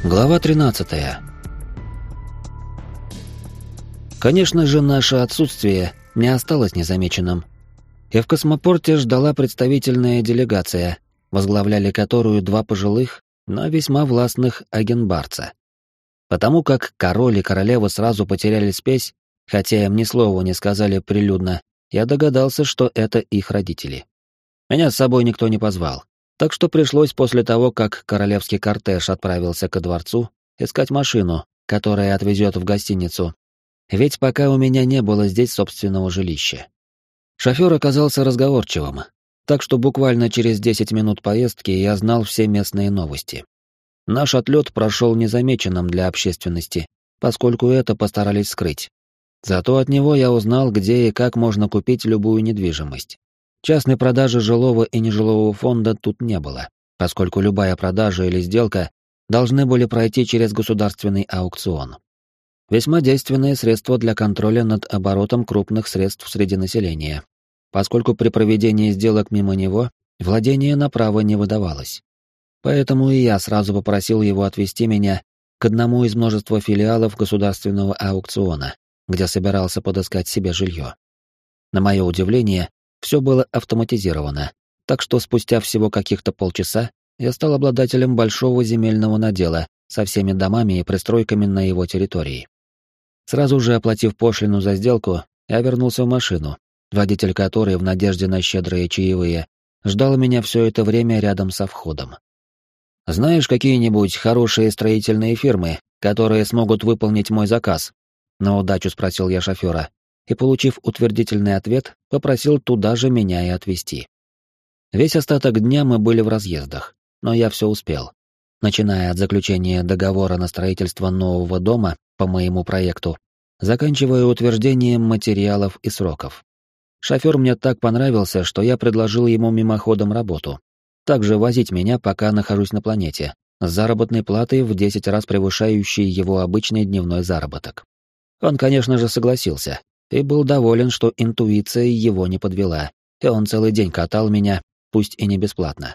Глава 13. Конечно же, наше отсутствие не осталось незамеченным. И в космопорте ждала представительная делегация, возглавляли которую два пожилых, но весьма властных агенбарца. Потому как король и королева сразу потеряли спесь, хотя им ни слова не сказали прилюдно, я догадался, что это их родители. Меня с собой никто не позвал. Так что пришлось после того, как королевский кортеж отправился ко дворцу, искать машину, которая отвезет в гостиницу. Ведь пока у меня не было здесь собственного жилища. Шофер оказался разговорчивым, так что буквально через 10 минут поездки я знал все местные новости. Наш отлет прошел незамеченным для общественности, поскольку это постарались скрыть. Зато от него я узнал, где и как можно купить любую недвижимость. Частной продажи жилого и нежилого фонда тут не было, поскольку любая продажа или сделка должны были пройти через государственный аукцион. Весьма действенное средство для контроля над оборотом крупных средств среди населения, поскольку при проведении сделок мимо него владение на право не выдавалось. Поэтому и я сразу попросил его отвезти меня к одному из множества филиалов государственного аукциона, где собирался подыскать себе жилье. На мое удивление, все было автоматизировано, так что спустя всего каких-то полчаса я стал обладателем большого земельного надела со всеми домами и пристройками на его территории. Сразу же оплатив пошлину за сделку, я вернулся в машину, водитель которой, в надежде на щедрые чаевые, ждал меня все это время рядом со входом. «Знаешь какие-нибудь хорошие строительные фирмы, которые смогут выполнить мой заказ?» На удачу спросил я шофера, и, получив утвердительный ответ, попросил туда же меня и отвезти. Весь остаток дня мы были в разъездах, но я все успел. Начиная от заключения договора на строительство нового дома по моему проекту, заканчивая утверждением материалов и сроков. Шофер мне так понравился, что я предложил ему мимоходом работу. Также возить меня, пока нахожусь на планете, с заработной платой в 10 раз превышающей его обычный дневной заработок. Он, конечно же, согласился, и был доволен, что интуиция его не подвела, и он целый день катал меня, пусть и не бесплатно.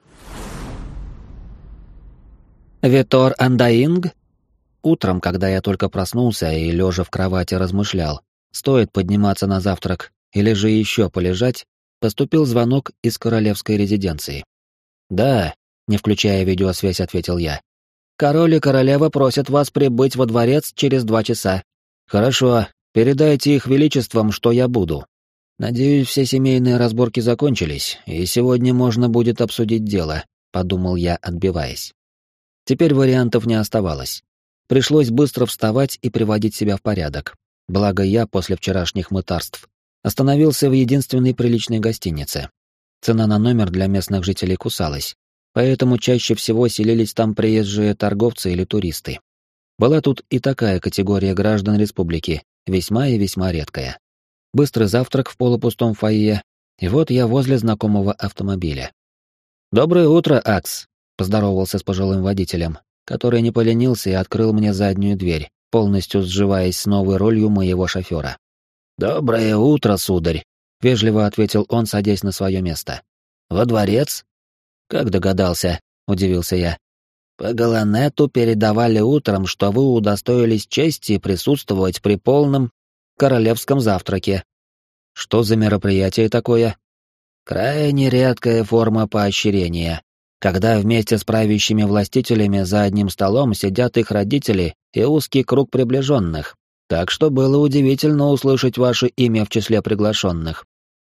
«Витор Андаинг?» Утром, когда я только проснулся и, лежа в кровати, размышлял, стоит подниматься на завтрак или же еще полежать, поступил звонок из королевской резиденции. «Да», — не включая видеосвязь, ответил я. «Король и королева просят вас прибыть во дворец через 2 часа». «Хорошо. Передайте их величествам, что я буду. Надеюсь, все семейные разборки закончились, и сегодня можно будет обсудить дело», — подумал я, отбиваясь. Теперь вариантов не оставалось. Пришлось быстро вставать и приводить себя в порядок. Благо я после вчерашних мытарств остановился в единственной приличной гостинице. Цена на номер для местных жителей кусалась, поэтому чаще всего селились там приезжие торговцы или туристы. Была тут и такая категория граждан республики, весьма и весьма редкая. Быстрый завтрак в полупустом фойе, и вот я возле знакомого автомобиля. «Доброе утро, Акс», — поздоровался с пожилым водителем, который не поленился и открыл мне заднюю дверь, полностью сживаясь с новой ролью моего шофера. «Доброе утро, сударь», — вежливо ответил он, садясь на свое место. «Во дворец?» «Как догадался?» — удивился я. «По Галанету передавали утром, что вы удостоились чести присутствовать при полном королевском завтраке». «Что за мероприятие такое?» «Крайне редкая форма поощрения, когда вместе с правящими властителями за одним столом сидят их родители и узкий круг приближенных, так что было удивительно услышать ваше имя в числе приглашенных».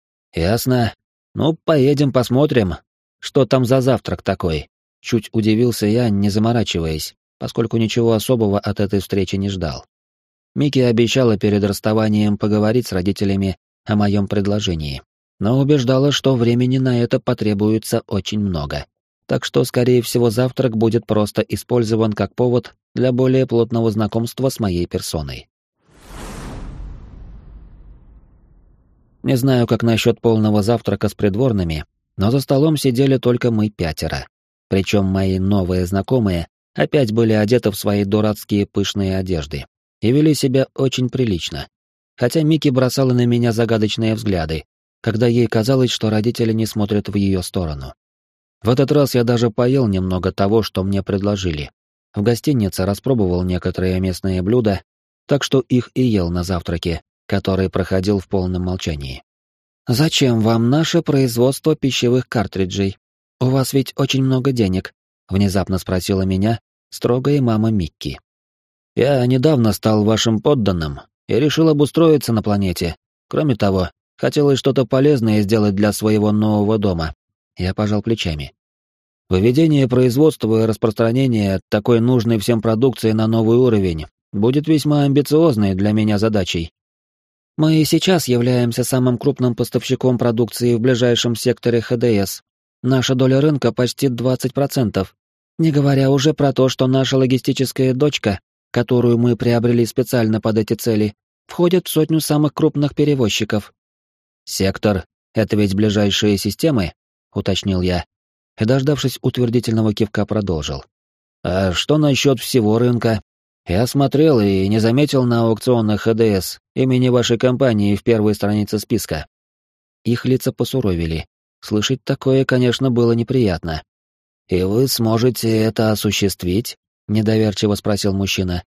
«Ясно. Ну, поедем посмотрим, что там за завтрак такой». Чуть удивился я, не заморачиваясь, поскольку ничего особого от этой встречи не ждал. Микки обещала перед расставанием поговорить с родителями о моем предложении, но убеждала, что времени на это потребуется очень много. Так что, скорее всего, завтрак будет просто использован как повод для более плотного знакомства с моей персоной. Не знаю, как насчет полного завтрака с придворными, но за столом сидели только мы 5. Причем мои новые знакомые опять были одеты в свои дурацкие пышные одежды и вели себя очень прилично. Хотя Микки бросала на меня загадочные взгляды, когда ей казалось, что родители не смотрят в ее сторону. В этот раз я даже поел немного того, что мне предложили. В гостинице распробовал некоторые местные блюда, так что их и ел на завтраке, который проходил в полном молчании. «Зачем вам наше производство пищевых картриджей? У вас ведь очень много денег», — внезапно спросила меня строгая мама Микки. «Я недавно стал вашим подданным и решил обустроиться на планете. Кроме того, хотелось что-то полезное сделать для своего нового дома». Я пожал плечами. Выведение производства и распространение такой нужной всем продукции на новый уровень будет весьма амбициозной для меня задачей. Мы и сейчас являемся самым крупным поставщиком продукции в ближайшем секторе ХДС. Наша доля рынка почти 20%, не говоря уже про то, что наша логистическая дочка, которую мы приобрели специально под эти цели, входит в сотню самых крупных перевозчиков. «Сектор — это ведь ближайшие системы?» — уточнил я, и, дождавшись утвердительного кивка, продолжил. «А что насчет всего рынка? Я смотрел и не заметил на аукционах ХДС имени вашей компании в первой странице списка». Их лица посуровили. Слышать такое, конечно, было неприятно. «И вы сможете это осуществить?» — недоверчиво спросил мужчина.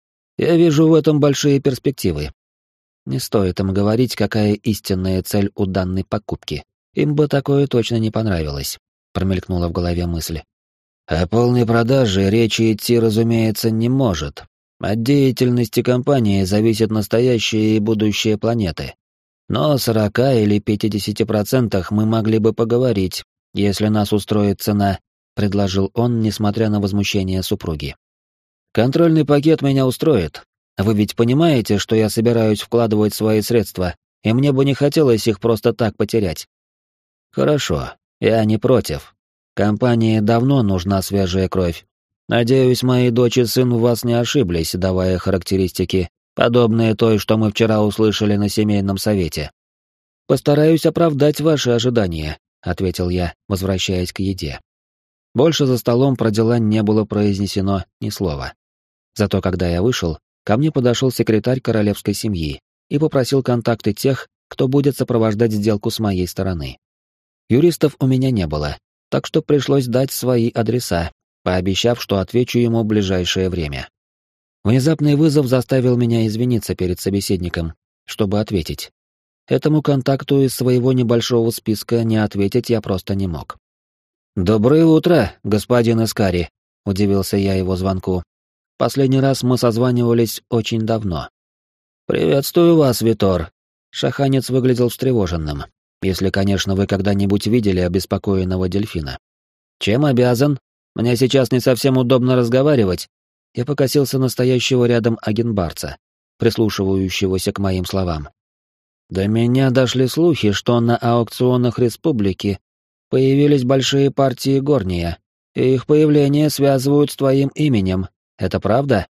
«Я вижу в этом большие перспективы. Не стоит им говорить, какая истинная цель у данной покупки. Им бы такое точно не понравилось», — промелькнула в голове мысль. «О полной продаже речи идти, разумеется, не может. От деятельности компании зависит настоящее и будущее планеты. Но о 40 или 50% мы могли бы поговорить, если нас устроит цена», — предложил он, несмотря на возмущение супруги. «Контрольный пакет меня устроит. Вы ведь понимаете, что я собираюсь вкладывать свои средства, и мне бы не хотелось их просто так потерять». «Хорошо, я не против. Компании давно нужна свежая кровь. Надеюсь, мои дочь и сын в вас не ошиблись, давая характеристики, подобные той, что мы вчера услышали на семейном совете». «Постараюсь оправдать ваши ожидания», — ответил я, возвращаясь к еде. Больше за столом про дела не было произнесено ни слова. Зато когда я вышел, ко мне подошел секретарь королевской семьи и попросил контакты тех, кто будет сопровождать сделку с моей стороны. Юристов у меня не было, так что пришлось дать свои адреса, пообещав, что отвечу ему в ближайшее время. Внезапный вызов заставил меня извиниться перед собеседником, чтобы ответить. Этому контакту из своего небольшого списка не ответить я просто не мог. «Доброе утро, господин Искари», — удивился я его звонку. Последний раз мы созванивались очень давно. «Приветствую вас, Витор». Шаханец выглядел встревоженным, если, конечно, вы когда-нибудь видели обеспокоенного дельфина. «Чем обязан? Мне сейчас не совсем удобно разговаривать». Я покосился на стоящего рядом агенбарца, прислушивающегося к моим словам. До меня дошли слухи, что на аукционах республики появились большие партии горния, и их появление связывают с твоим именем. Это правда?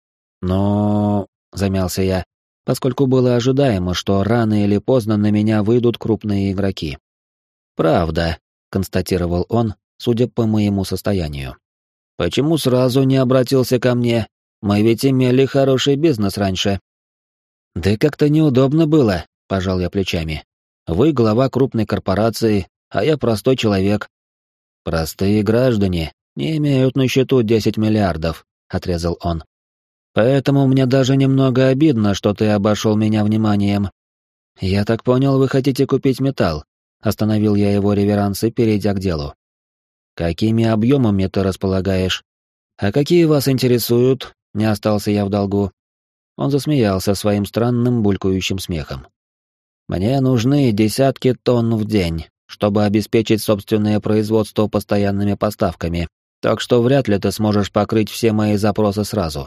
Но... замялся я, поскольку было ожидаемо, что рано или поздно на меня выйдут крупные игроки. «Правда», — констатировал он, судя по моему состоянию. «Почему сразу не обратился ко мне? Мы ведь имели хороший бизнес раньше». «Да как-то неудобно было», — пожал я плечами. «Вы глава крупной корпорации, а я простой человек». «Простые граждане не имеют на счету 10 миллиардов», — отрезал он. «Поэтому мне даже немного обидно, что ты обошел меня вниманием». «Я так понял, вы хотите купить металл?» — остановил я его реверансы, перейдя к делу. «Какими объемами ты располагаешь? А какие вас интересуют?» — не остался я в долгу. Он засмеялся своим странным булькающим смехом. «Мне нужны десятки тонн в день, чтобы обеспечить собственное производство постоянными поставками, так что вряд ли ты сможешь покрыть все мои запросы сразу».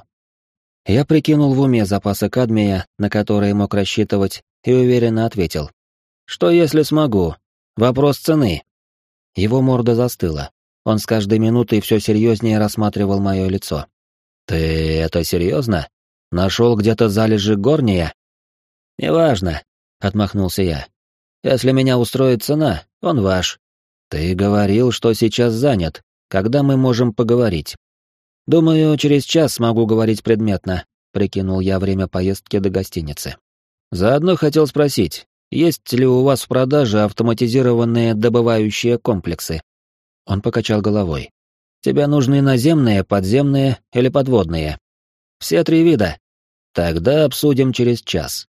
Я прикинул в уме запасы кадмия, на которые мог рассчитывать, и уверенно ответил. «Что если смогу? Вопрос цены». Его морда застыла. Он с каждой минутой все серьезнее рассматривал мое лицо. «Ты это серьезно? Нашел где-то залежи горния?» «Неважно», — отмахнулся я. «Если меня устроит цена, он ваш. Ты говорил, что сейчас занят. Когда мы можем поговорить?» «Думаю, через час смогу говорить предметно», — прикинул я время поездки до гостиницы. «Заодно хотел спросить, есть ли у вас в продаже автоматизированные добывающие комплексы?» Он покачал головой. Тебе нужны наземные, подземные или подводные? Все 3 вида. Тогда обсудим через час.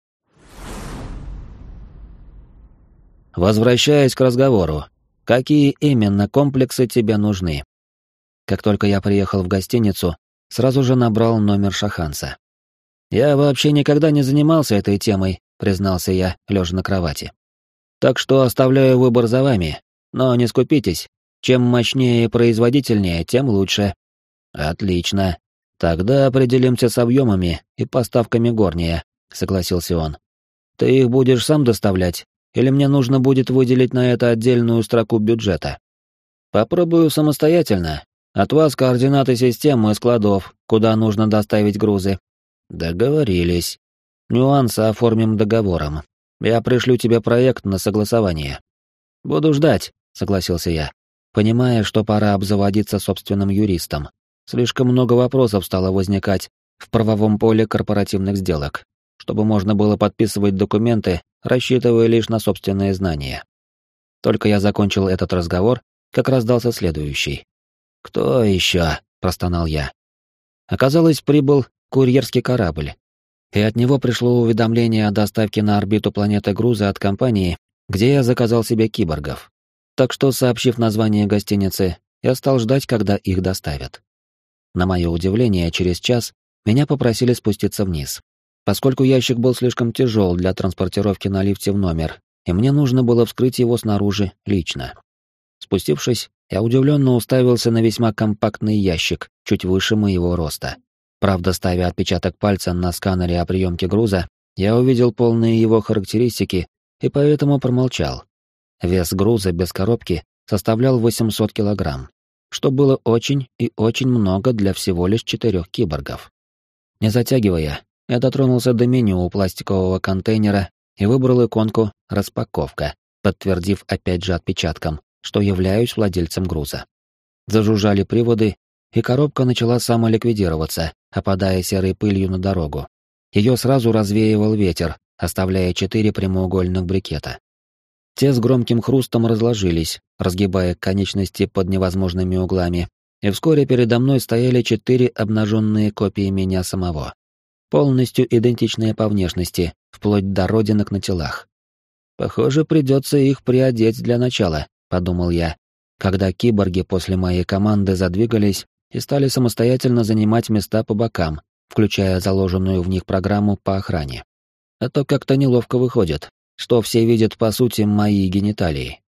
Возвращаясь к разговору, какие именно комплексы тебе нужны? Как только я приехал в гостиницу, сразу же набрал номер Шаханса. Я вообще никогда не занимался этой темой, признался я, лежа на кровати. Так что оставляю выбор за вами, но не скупитесь. Чем мощнее и производительнее, тем лучше. Отлично. Тогда определимся с объемами и поставками горния, согласился он. Ты их будешь сам доставлять, или мне нужно будет выделить на это отдельную строку бюджета? Попробую самостоятельно. От вас координаты системы и складов, куда нужно доставить грузы. Договорились. Нюансы оформим договором. Я пришлю тебе проект на согласование. Буду ждать, согласился я, понимая, что пора обзаводиться собственным юристом. Слишком много вопросов стало возникать в правовом поле корпоративных сделок, чтобы можно было подписывать документы, рассчитывая лишь на собственные знания. Только я закончил этот разговор, как раздался следующий. «Кто еще?» — простонал я. Оказалось, прибыл курьерский корабль, и от него пришло уведомление о доставке на орбиту планеты груза от компании, где я заказал себе киборгов. Так что, сообщив название гостиницы, я стал ждать, когда их доставят. На мое удивление, через час меня попросили спуститься вниз, поскольку ящик был слишком тяжел для транспортировки на лифте в номер, и мне нужно было вскрыть его снаружи лично. Спустившись, я удивленно уставился на весьма компактный ящик, чуть выше моего роста. Правда, ставя отпечаток пальца на сканере о приемке груза, я увидел полные его характеристики и поэтому промолчал. Вес груза без коробки составлял 800 килограмм, что было очень и очень много для всего лишь 4 киборгов. Не затягивая, я дотронулся до меню у пластикового контейнера и выбрал иконку «Распаковка», подтвердив опять же отпечатком, что являюсь владельцем груза. Зажужжали приводы, и коробка начала самоликвидироваться, опадая серой пылью на дорогу. Ее сразу развеивал ветер, оставляя 4 прямоугольных брикета. Те с громким хрустом разложились, разгибая конечности под невозможными углами, и вскоре передо мной стояли 4 обнаженные копии меня самого. Полностью идентичные по внешности, вплоть до родинок на телах. Похоже, придется их приодеть для начала, подумал я, когда киборги после моей команды задвигались и стали самостоятельно занимать места по бокам, включая заложенную в них программу по охране. А то как-то неловко выходит, что все видят по сути мои гениталии.